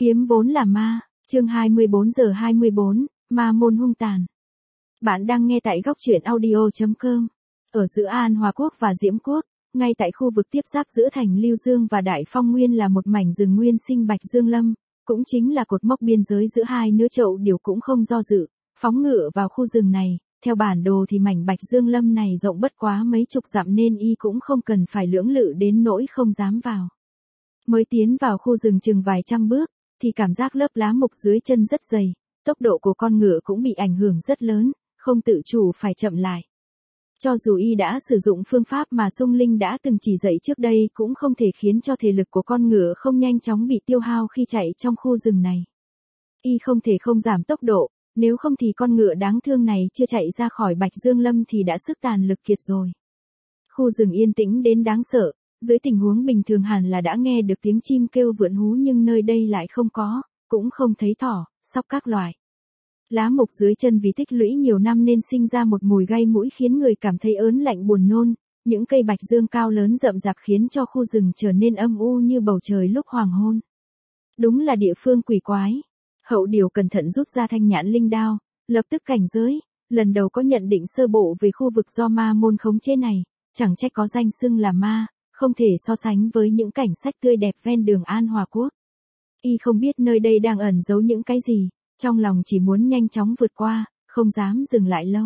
Kiếm vốn là ma, chương 24:24, ma môn hung tàn. Bạn đang nghe tại góc truyện audio.com. Ở giữa An Hòa Quốc và Diễm Quốc, ngay tại khu vực tiếp giáp giữa thành Lưu Dương và Đại Phong Nguyên là một mảnh rừng nguyên sinh Bạch Dương Lâm, cũng chính là cột mốc biên giới giữa hai nứa Chậu Điều cũng không do dự, phóng ngựa vào khu rừng này. Theo bản đồ thì mảnh Bạch Dương Lâm này rộng bất quá mấy chục dặm nên y cũng không cần phải lưỡng lự đến nỗi không dám vào. Mới tiến vào khu rừng chừng vài trăm bước, thì cảm giác lớp lá mục dưới chân rất dày, tốc độ của con ngựa cũng bị ảnh hưởng rất lớn, không tự chủ phải chậm lại. Cho dù y đã sử dụng phương pháp mà Sung Linh đã từng chỉ dạy trước đây cũng không thể khiến cho thể lực của con ngựa không nhanh chóng bị tiêu hao khi chạy trong khu rừng này. Y không thể không giảm tốc độ, nếu không thì con ngựa đáng thương này chưa chạy ra khỏi Bạch Dương Lâm thì đã sức tàn lực kiệt rồi. Khu rừng yên tĩnh đến đáng sợ. Dưới tình huống bình thường hẳn là đã nghe được tiếng chim kêu vượn hú nhưng nơi đây lại không có, cũng không thấy thỏ, sóc các loại. Lá mục dưới chân vì tích lũy nhiều năm nên sinh ra một mùi gai mũi khiến người cảm thấy ớn lạnh buồn nôn, những cây bạch dương cao lớn rậm rạp khiến cho khu rừng trở nên âm u như bầu trời lúc hoàng hôn. Đúng là địa phương quỷ quái. Hậu Điều cẩn thận rút ra thanh nhãn linh đao, lập tức cảnh giới, lần đầu có nhận định sơ bộ về khu vực do ma môn khống chế này, chẳng trách có danh xưng là ma. Không thể so sánh với những cảnh sách tươi đẹp ven đường An Hòa Quốc. Y không biết nơi đây đang ẩn giấu những cái gì, trong lòng chỉ muốn nhanh chóng vượt qua, không dám dừng lại lâu.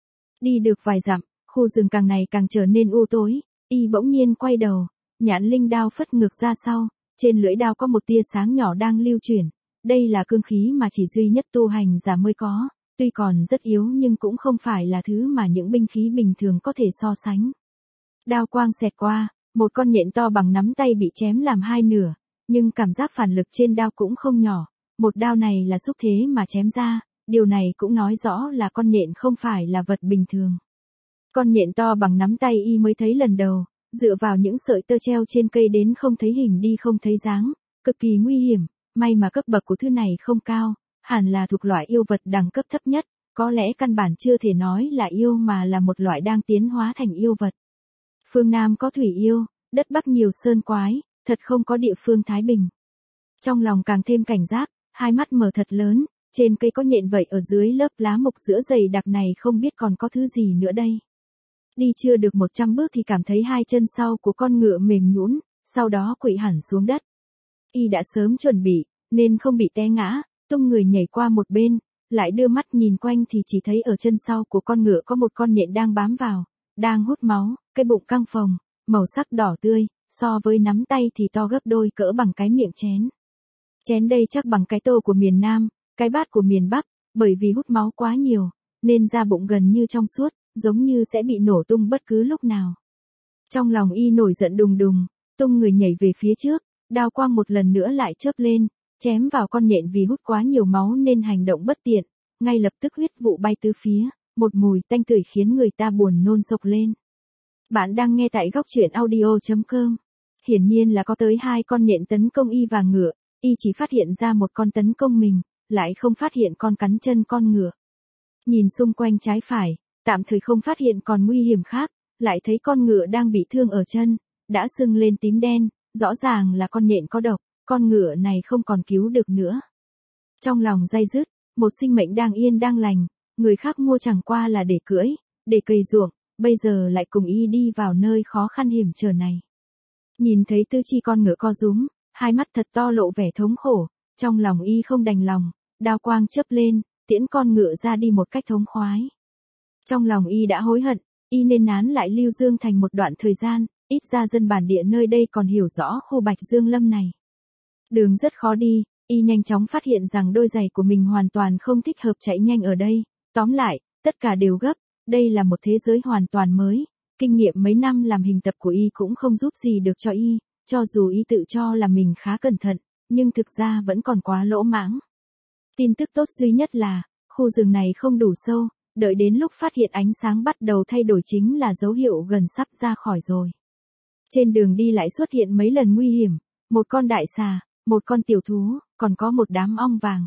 Đi được vài dặm, khu rừng càng ngày càng trở nên u tối, Y bỗng nhiên quay đầu, nhãn linh đao phất ngược ra sau, trên lưỡi đao có một tia sáng nhỏ đang lưu chuyển. Đây là cương khí mà chỉ duy nhất tu hành giả mới có, tuy còn rất yếu nhưng cũng không phải là thứ mà những binh khí bình thường có thể so sánh. Đao quang xẹt qua. Một con nhện to bằng nắm tay bị chém làm hai nửa, nhưng cảm giác phản lực trên đao cũng không nhỏ, một đao này là xúc thế mà chém ra, điều này cũng nói rõ là con nhện không phải là vật bình thường. Con nhện to bằng nắm tay Y mới thấy lần đầu, dựa vào những sợi tơ treo trên cây đến không thấy hình đi không thấy dáng, cực kỳ nguy hiểm, may mà cấp bậc của thứ này không cao, hẳn là thuộc loại yêu vật đẳng cấp thấp nhất, có lẽ căn bản chưa thể nói là yêu mà là một loại đang tiến hóa thành yêu vật. Phương Nam có thủy yêu, đất Bắc nhiều sơn quái, thật không có địa phương thái bình. Trong lòng càng thêm cảnh giác, hai mắt mở thật lớn, trên cây có nhện vậy ở dưới lớp lá mục giữa dày đặc này không biết còn có thứ gì nữa đây. Đi chưa được 100 bước thì cảm thấy hai chân sau của con ngựa mềm nhũn, sau đó quỵ hẳn xuống đất. Y đã sớm chuẩn bị, nên không bị té ngã, tung người nhảy qua một bên, lại đưa mắt nhìn quanh thì chỉ thấy ở chân sau của con ngựa có một con nhện đang bám vào, đang hút máu, cái bụng căng phồng, màu sắc đỏ tươi, so với nắm tay thì to gấp đôi cỡ bằng cái miệng chén. Chén đây chắc bằng cái tô của miền Nam, cái bát của miền Bắc, bởi vì hút máu quá nhiều, nên da bụng gần như trong suốt, giống như sẽ bị nổ tung bất cứ lúc nào. Trong lòng Y nổi giận đùng đùng, tung người nhảy về phía trước, đao quang một lần nữa lại chớp lên, chém vào con nhện vì hút quá nhiều máu nên hành động bất tiện, ngay lập tức huyết vụ bay tứ phía, một mùi tanh tưởi khiến người ta buồn nôn sộc lên. Bạn đang nghe tại góc truyện audio.com. Hiển nhiên là có tới hai con nhện tấn công Y và ngựa, Y chỉ phát hiện ra một con tấn công mình, lại không phát hiện con cắn chân con ngựa. Nhìn xung quanh trái phải, tạm thời không phát hiện còn nguy hiểm khác, lại thấy con ngựa đang bị thương ở chân, đã sưng lên tím đen, rõ ràng là con nhện có độc, con ngựa này không còn cứu được nữa. Trong lòng day dứt, một sinh mệnh đang yên đang lành, người khác mua chẳng qua là để cưỡi, để cày ruộng. Bây giờ lại cùng Y đi vào nơi khó khăn hiểm trở này. Nhìn thấy tư chi con ngựa co rúm, hai mắt thật to lộ vẻ thống khổ, trong lòng Y không đành lòng, đao quang chớp lên, tiễn con ngựa ra đi một cách thống khoái. Trong lòng Y đã hối hận, Y nên nán lại Lưu Dương thành một đoạn thời gian, ít ra dân bản địa nơi đây còn hiểu rõ khu Bạch Dương Lâm này. Đường rất khó đi, Y nhanh chóng phát hiện rằng đôi giày của mình hoàn toàn không thích hợp chạy nhanh ở đây, tóm lại, tất cả đều gấp. Đây là một thế giới hoàn toàn mới, kinh nghiệm mấy năm làm hình tập của Y cũng không giúp gì được cho Y, cho dù Y tự cho là mình khá cẩn thận, nhưng thực ra vẫn còn quá lỗ mãng. Tin tức tốt duy nhất là, khu rừng này không đủ sâu, đợi đến lúc phát hiện ánh sáng bắt đầu thay đổi chính là dấu hiệu gần sắp ra khỏi rồi. Trên đường đi lại xuất hiện mấy lần nguy hiểm, một con đại xà, một con tiểu thú, còn có một đám ong vàng.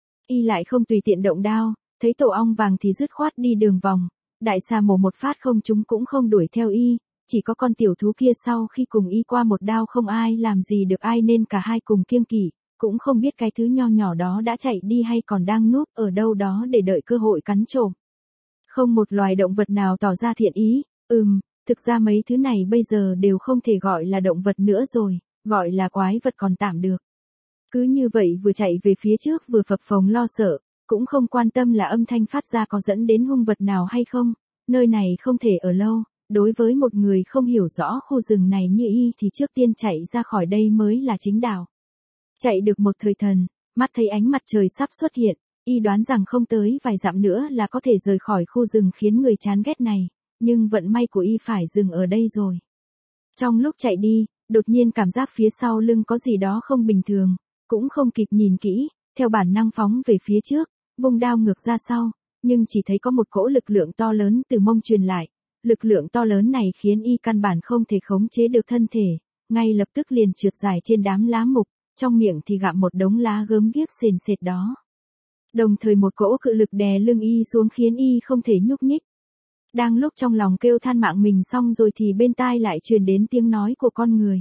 Y lại không tùy tiện động đao, thấy tổ ong vàng thì dứt khoát đi đường vòng. Đại xà mổ một phát không trúng cũng không đuổi theo Y, chỉ có con tiểu thú kia sau khi cùng Y qua một đao không ai làm gì được ai nên cả hai cùng kiêng kỵ, cũng không biết cái thứ nho nhỏ đó đã chạy đi hay còn đang núp ở đâu đó để đợi cơ hội cắn trộm. Không một loài động vật nào tỏ ra thiện ý, thực ra mấy thứ này bây giờ đều không thể gọi là động vật nữa rồi, gọi là quái vật còn tạm được. Cứ như vậy vừa chạy về phía trước vừa phập phồng lo sợ, cũng không quan tâm là âm thanh phát ra có dẫn đến hung vật nào hay không, nơi này không thể ở lâu, đối với một người không hiểu rõ khu rừng này như y thì trước tiên chạy ra khỏi đây mới là chính đạo. Chạy được một thời thần, mắt thấy ánh mặt trời sắp xuất hiện, y đoán rằng không tới vài dặm nữa là có thể rời khỏi khu rừng khiến người chán ghét này, nhưng vận may của y phải dừng ở đây rồi. Trong lúc chạy đi, đột nhiên cảm giác phía sau lưng có gì đó không bình thường, cũng không kịp nhìn kỹ, theo bản năng phóng về phía trước, vung đao ngược ra sau, nhưng chỉ thấy có một cỗ lực lượng to lớn từ mông truyền lại. Lực lượng to lớn này khiến y căn bản không thể khống chế được thân thể, ngay lập tức liền trượt dài trên đám lá mục, trong miệng thì gặm một đống lá gớm ghiếc sền sệt đó. Đồng thời một cỗ cự lực đè lưng y xuống khiến y không thể nhúc nhích. Đang lúc trong lòng kêu than mạng mình xong rồi thì bên tai lại truyền đến tiếng nói của con người.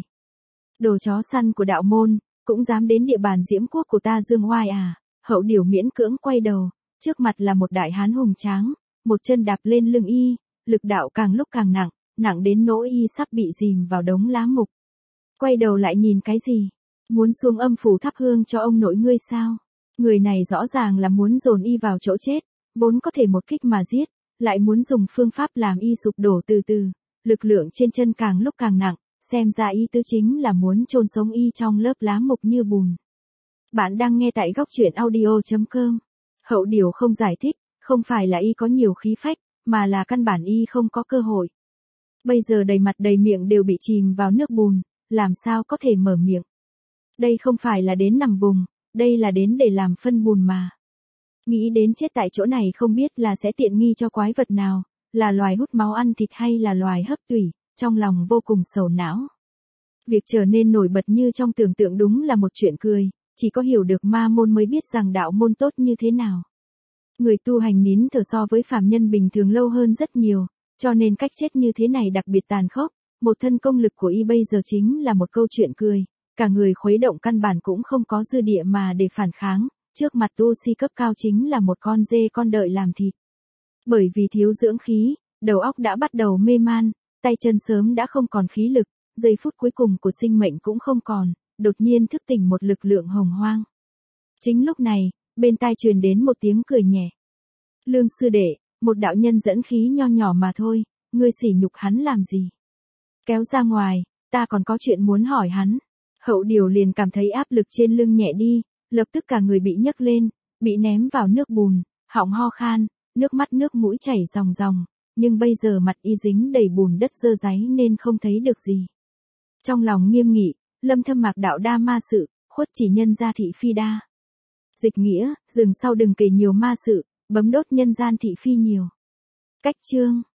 Đồ chó săn của đạo môn, cũng dám đến địa bàn Diễm Quốc của ta Dương Oai à? Hậu Điều miễn cưỡng quay đầu, trước mặt là một đại hán hùng tráng, một chân đạp lên lưng y, lực đạo càng lúc càng nặng, nặng đến nỗi y sắp bị dìm vào đống lá mục. Quay đầu lại nhìn cái gì? Muốn xuống âm phủ thắp hương cho ông nội ngươi sao? Người này rõ ràng là muốn dồn y vào chỗ chết, vốn có thể một kích mà giết, lại muốn dùng phương pháp làm y sụp đổ từ từ, lực lượng trên chân càng lúc càng nặng, xem ra ý tứ chính là muốn chôn sống y trong lớp lá mục như bùn. Bạn đang nghe tại góc truyện audio.com. Hậu Điều không giải thích, không phải là y có nhiều khí phách, mà là căn bản y không có cơ hội. Bây giờ đầy mặt đầy miệng đều bị chìm vào nước bùn, làm sao có thể mở miệng. Đây không phải là đến nằm vùng, đây là đến để làm phân bùn mà. Nghĩ đến chết tại chỗ này không biết là sẽ tiện nghi cho quái vật nào, là loài hút máu ăn thịt hay là loài hấp tủy, trong lòng vô cùng sầu não. Việc trở nên nổi bật như trong tưởng tượng đúng là một chuyện cười, chỉ có hiểu được ma môn mới biết rằng đạo môn tốt như thế nào. Người tu hành nín thở so với phàm nhân bình thường lâu hơn rất nhiều, cho nên cách chết như thế này đặc biệt tàn khốc, một thân công lực của y bây giờ chính là một câu chuyện cười, cả người khuấy động căn bản cũng không có dư địa mà để phản kháng, trước mặt tu si cấp cao chính là một con dê con đợi làm thịt. Bởi vì thiếu dưỡng khí, đầu óc đã bắt đầu mê man, tay chân sớm đã không còn khí lực, giây phút cuối cùng của sinh mệnh cũng không còn, đột nhiên thức tỉnh một lực lượng hồng hoang. Chính lúc này, bên tai truyền đến một tiếng cười nhẹ. Lương sư đệ, một đạo nhân dẫn khí nho nhỏ mà thôi, ngươi sỉ nhục hắn làm gì? Kéo ra ngoài, ta còn có chuyện muốn hỏi hắn. Hậu Điều liền cảm thấy áp lực trên lưng nhẹ đi, lập tức cả người bị nhấc lên, bị ném vào nước bùn, họng ho khan, nước mắt nước mũi chảy ròng ròng, nhưng bây giờ mặt y dính đầy bùn đất dơ dáy nên không thấy được gì. Trong lòng nghiêm nghị, Lâm Thâm Mạc đạo đa ma sự, khuất chỉ nhân gia thị phi đa. Dịch nghĩa, dừng sau đừng kể nhiều ma sự, bấm đốt nhân gian thị phi nhiều. Cách chương